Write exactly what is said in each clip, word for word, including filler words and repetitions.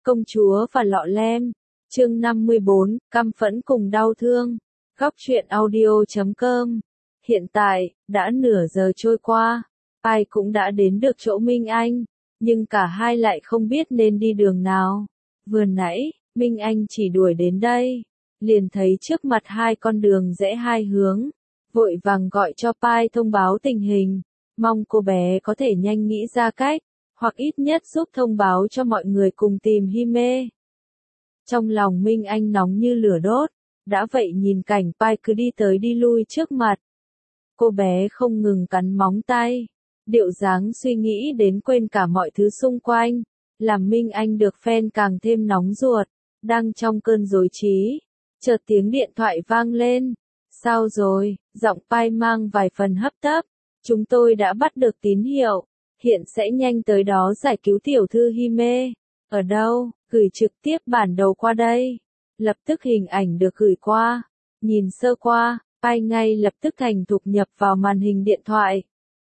Công chúa và lọ lem, chương năm mươi bốn, căm phẫn cùng đau thương. Góc truyện audio chấm com. Hiện tại, đã nửa giờ trôi qua, Pai cũng đã đến được chỗ Minh Anh, nhưng cả hai lại không biết nên đi đường nào. Vừa nãy, Minh Anh chỉ đuổi đến đây, liền thấy trước mặt hai con đường rẽ hai hướng, vội vàng gọi cho Pai thông báo tình hình, mong cô bé có thể nhanh nghĩ ra cách, hoặc ít nhất giúp thông báo cho mọi người cùng tìm Hime. Trong lòng Minh Anh nóng như lửa đốt, đã vậy nhìn cảnh Pai cứ đi tới đi lui trước mặt. Cô bé không ngừng cắn móng tay, điệu dáng suy nghĩ đến quên cả mọi thứ xung quanh, làm Minh Anh được phen càng thêm nóng ruột. Đang trong cơn rối trí, chợt tiếng điện thoại vang lên. Sao rồi? Giọng Pai mang vài phần hấp tấp. Chúng tôi đã bắt được tín hiệu, hiện sẽ nhanh tới đó giải cứu tiểu thư Hime. Ở đâu? Gửi trực tiếp bản đồ qua đây. Lập tức hình ảnh được gửi qua. Nhìn sơ qua, Pai ngay lập tức thành thục nhập vào màn hình điện thoại.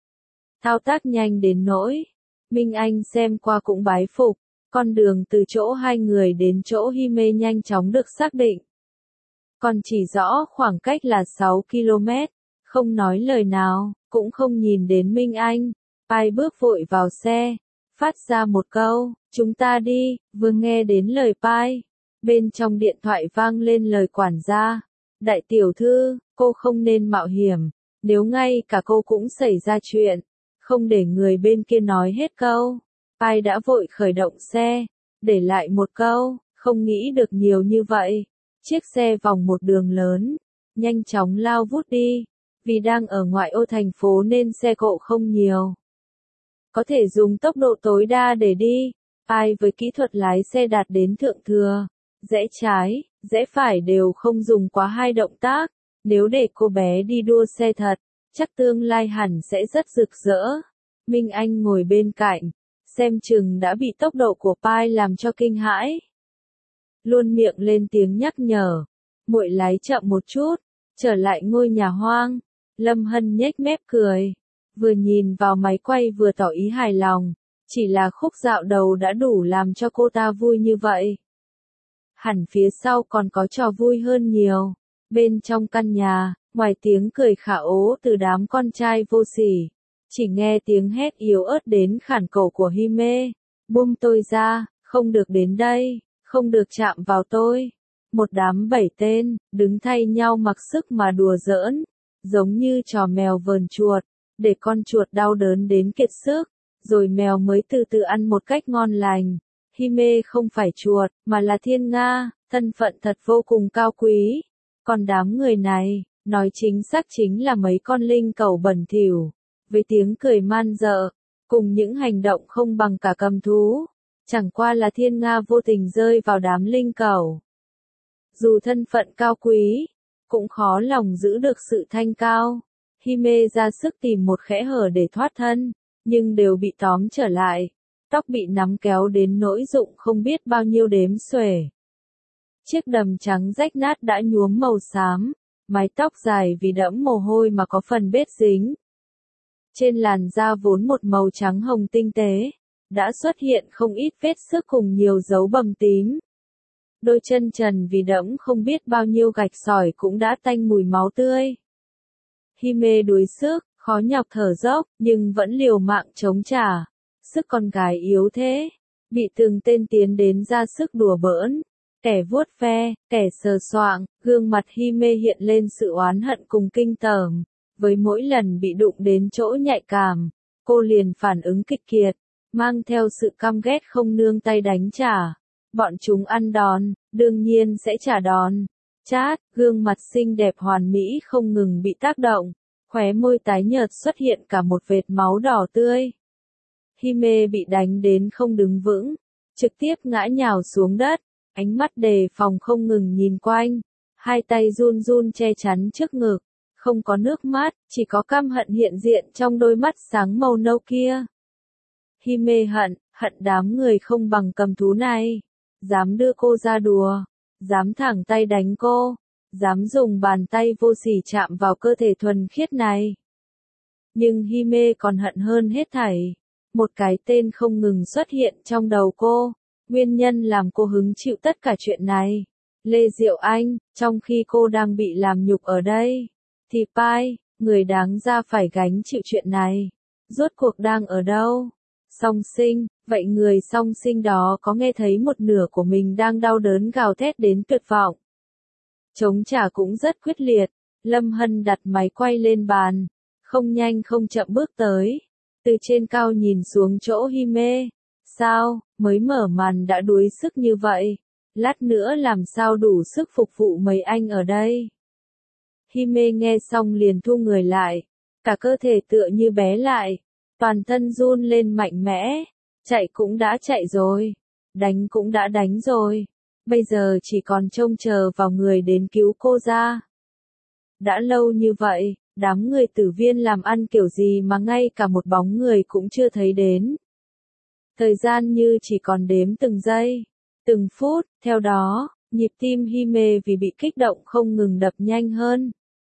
Thao tác nhanh đến nỗi Minh Anh xem qua cũng bái phục. Con đường từ chỗ hai người đến chỗ Hime nhanh chóng được xác định. Còn chỉ rõ khoảng cách là sáu ki lô mét, không nói lời nào, cũng không nhìn đến Minh Anh. Pai bước vội vào xe, phát ra một câu, chúng ta đi. Vừa nghe đến lời Pai, bên trong điện thoại vang lên lời quản gia. Đại tiểu thư, cô không nên mạo hiểm, nếu ngay cả cô cũng xảy ra chuyện, không để người bên kia nói hết câu. Pai đã vội khởi động xe, để lại một câu, không nghĩ được nhiều như vậy. Chiếc xe vòng một đường lớn, nhanh chóng lao vút đi, vì đang ở ngoại ô thành phố nên xe cộ không nhiều. Có thể dùng tốc độ tối đa để đi. Pai với kỹ thuật lái xe đạt đến thượng thừa, rẽ trái, rẽ phải đều không dùng quá hai động tác. Nếu để cô bé đi đua xe thật, chắc tương lai hẳn sẽ rất rực rỡ. Minh Anh ngồi bên cạnh, xem chừng đã bị tốc độ của Pai làm cho kinh hãi. Luôn miệng lên tiếng nhắc nhở, muội lái chậm một chút, trở lại ngôi nhà hoang. Lâm Hân nhếch mép cười, vừa nhìn vào máy quay vừa tỏ ý hài lòng, chỉ là khúc dạo đầu đã đủ làm cho cô ta vui như vậy. Hẳn phía sau còn có trò vui hơn nhiều. Bên trong căn nhà, ngoài tiếng cười khả ố từ đám con trai vô sỉ, chỉ nghe tiếng hét yếu ớt đến khản cổ của Hime. Buông tôi ra, không được đến đây, không được chạm vào tôi. Một đám bảy tên, đứng thay nhau mặc sức mà đùa giỡn, giống như trò mèo vờn chuột, để con chuột đau đớn đến kiệt sức, rồi mèo mới từ từ ăn một cách ngon lành. Hime không phải chuột, mà là thiên nga, thân phận thật vô cùng cao quý. Còn đám người này, nói chính xác chính là mấy con linh cẩu bẩn thỉu, với tiếng cười man dợ, cùng những hành động không bằng cả cầm thú. Chẳng qua là thiên nga vô tình rơi vào đám linh cẩu. Dù thân phận cao quý, cũng khó lòng giữ được sự thanh cao. Hime ra sức tìm một kẽ hở để thoát thân, nhưng đều bị tóm trở lại. Tóc bị nắm kéo đến nỗi rụng không biết bao nhiêu đếm xuể. Chiếc đầm trắng rách nát đã nhuốm màu xám, mái tóc dài vì đẫm mồ hôi mà có phần bết dính. Trên làn da vốn một màu trắng hồng tinh tế, đã xuất hiện không ít vết xước cùng nhiều dấu bầm tím. Đôi chân trần vì đẫm không biết bao nhiêu gạch sỏi cũng đã tanh mùi máu tươi. Hime đuối sức, khó nhọc thở dốc, nhưng vẫn liều mạng chống trả. Sức con gái yếu thế, bị từng tên tiến đến ra sức đùa bỡn, kẻ vuốt ve, kẻ sờ soạng, gương mặt Hime hiện lên sự oán hận cùng kinh tởm. Với mỗi lần bị đụng đến chỗ nhạy cảm, cô liền phản ứng kịch kiệt, mang theo sự căm ghét không nương tay đánh trả. Bọn chúng ăn đòn, đương nhiên sẽ trả đòn. Chát, gương mặt xinh đẹp hoàn mỹ không ngừng bị tác động, khóe môi tái nhợt xuất hiện cả một vệt máu đỏ tươi. Hime bị đánh đến không đứng vững, trực tiếp ngã nhào xuống đất, ánh mắt đề phòng không ngừng nhìn quanh, hai tay run run che chắn trước ngực, không có nước mắt, chỉ có căm hận hiện diện trong đôi mắt sáng màu nâu kia. Hime hận, hận đám người không bằng cầm thú này, dám đưa cô ra đùa, dám thẳng tay đánh cô, dám dùng bàn tay vô sỉ chạm vào cơ thể thuần khiết này. Nhưng Hime còn hận hơn hết thảy. Một cái tên không ngừng xuất hiện trong đầu cô, Nguyên nhân làm cô hứng chịu tất cả chuyện này. Lê Diệu Anh, trong khi cô đang bị làm nhục ở đây, thì Pai, người đáng ra phải gánh chịu chuyện này, rốt cuộc đang ở đâu? Song sinh, vậy người song sinh đó có nghe thấy một nửa của mình đang đau đớn gào thét đến tuyệt vọng. Chống trả cũng rất quyết liệt, Lâm Hân đặt máy quay lên bàn, không nhanh không chậm bước tới, từ trên cao nhìn xuống chỗ Hi Mê. Sao, mới mở màn đã đuối sức như vậy, lát nữa làm sao đủ sức phục vụ mấy anh ở đây? Hi Mê nghe xong liền thu người lại, cả cơ thể tựa như bé lại, toàn thân run lên mạnh mẽ, chạy cũng đã chạy rồi, đánh cũng đã đánh rồi, bây giờ chỉ còn trông chờ vào người đến cứu cô ra. Đã lâu như vậy, đám người Tử Viên làm ăn kiểu gì mà ngay cả một bóng người cũng chưa thấy đến. Thời gian như chỉ còn đếm từng giây, từng phút, theo đó, nhịp tim Hi Mê vì bị kích động không ngừng đập nhanh hơn.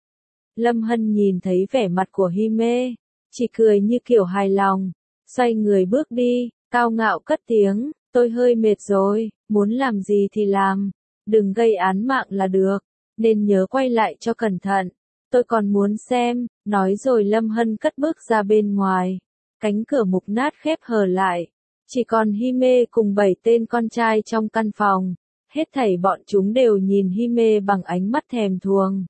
Lâm Hân nhìn thấy vẻ mặt của Hi Mê, chỉ cười như kiểu hài lòng, xoay người bước đi, cao ngạo cất tiếng, tôi hơi mệt rồi, muốn làm gì thì làm, đừng gây án mạng là được, nên nhớ quay lại cho cẩn thận, tôi còn muốn xem, nói rồi Lâm Hân cất bước ra bên ngoài, cánh cửa mục nát khép hờ lại, chỉ còn Hi Mê cùng bảy tên con trai trong căn phòng, hết thảy bọn chúng đều nhìn Hi Mê bằng ánh mắt thèm thuồng.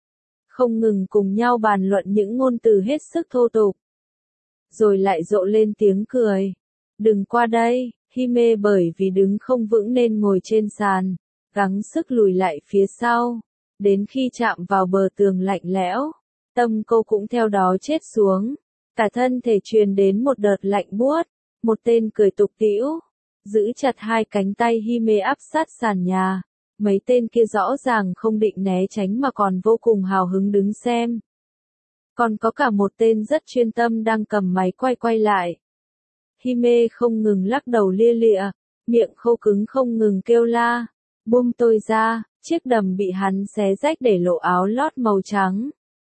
Không ngừng cùng nhau bàn luận những ngôn từ hết sức thô tục. Rồi lại rộ lên tiếng cười. Đừng qua đây, Hi Mê bởi vì đứng không vững nên ngồi trên sàn, gắng sức lùi lại phía sau. Đến khi chạm vào bờ tường lạnh lẽo, tâm cô cũng theo đó chết xuống. Cả thân thể truyền đến một đợt lạnh buốt, một tên cười tục tĩu, giữ chặt hai cánh tay Hi Mê áp sát sàn nhà. Mấy tên kia rõ ràng không định né tránh mà còn vô cùng hào hứng đứng xem. Còn có cả một tên rất chuyên tâm đang cầm máy quay quay lại. Hi Mê không ngừng lắc đầu lia lịa, miệng khô cứng không ngừng kêu la. Buông tôi ra, chiếc đầm bị hắn xé rách để lộ áo lót màu trắng.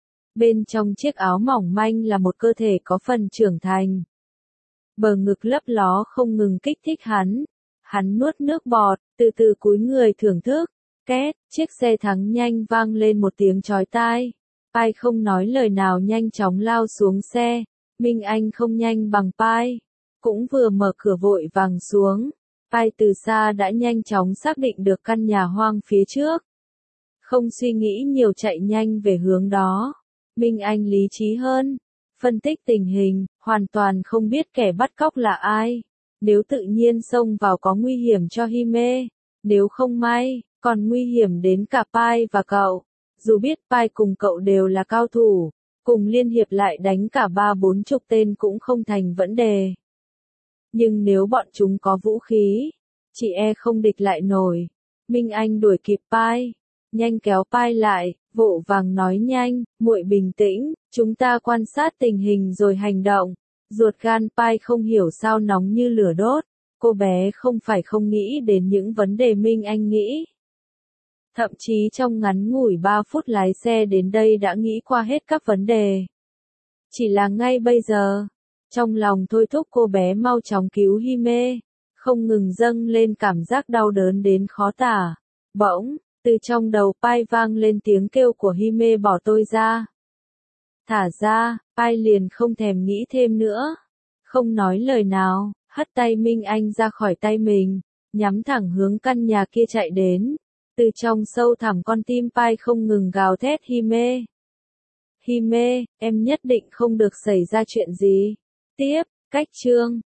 Bên trong chiếc áo mỏng manh là một cơ thể có phần trưởng thành. Bờ ngực lấp ló không ngừng kích thích hắn. Hắn nuốt nước bọt, từ từ cúi người thưởng thức. Két, chiếc xe thắng nhanh vang lên một tiếng chói tai. Pai không nói lời nào nhanh chóng lao xuống xe. Minh Anh không nhanh bằng Pai, cũng vừa mở cửa vội vàng xuống. Pai từ xa đã nhanh chóng xác định được căn nhà hoang phía trước. Không suy nghĩ nhiều chạy nhanh về hướng đó. Minh Anh lý trí hơn, phân tích tình hình, hoàn toàn không biết kẻ bắt cóc là ai. Nếu tự nhiên xông vào có nguy hiểm cho Hi Mê, nếu không may, còn nguy hiểm đến cả Pai và cậu. Dù biết Pai cùng cậu đều là cao thủ, cùng liên hiệp lại đánh cả ba bốn chục tên cũng không thành vấn đề. Nhưng nếu bọn chúng có vũ khí, chỉ e không địch lại nổi. Minh Anh đuổi kịp Pai, nhanh kéo Pai lại, vội vàng nói nhanh, muội bình tĩnh, chúng ta quan sát tình hình rồi hành động. Ruột gan Pai không hiểu sao nóng như lửa đốt, cô bé không phải không nghĩ đến những vấn đề Minh Anh nghĩ. Thậm chí trong ngắn ngủi ba phút lái xe đến đây đã nghĩ qua hết các vấn đề. Chỉ là ngay bây giờ, trong lòng thôi thúc cô bé mau chóng cứu Hi Mê, không ngừng dâng lên cảm giác đau đớn đến khó tả. Bỗng, từ trong đầu Pai vang lên tiếng kêu của Hi Mê bỏ tôi ra. Thả ra, Pai liền không thèm nghĩ thêm nữa. Không nói lời nào, hất tay Minh Anh ra khỏi tay mình, nhắm thẳng hướng căn nhà kia chạy đến. Từ trong sâu thẳm con tim Pai không ngừng gào thét Hi Mê. Hi Mê, em nhất định không được xảy ra chuyện gì. Tiếp, cách chương.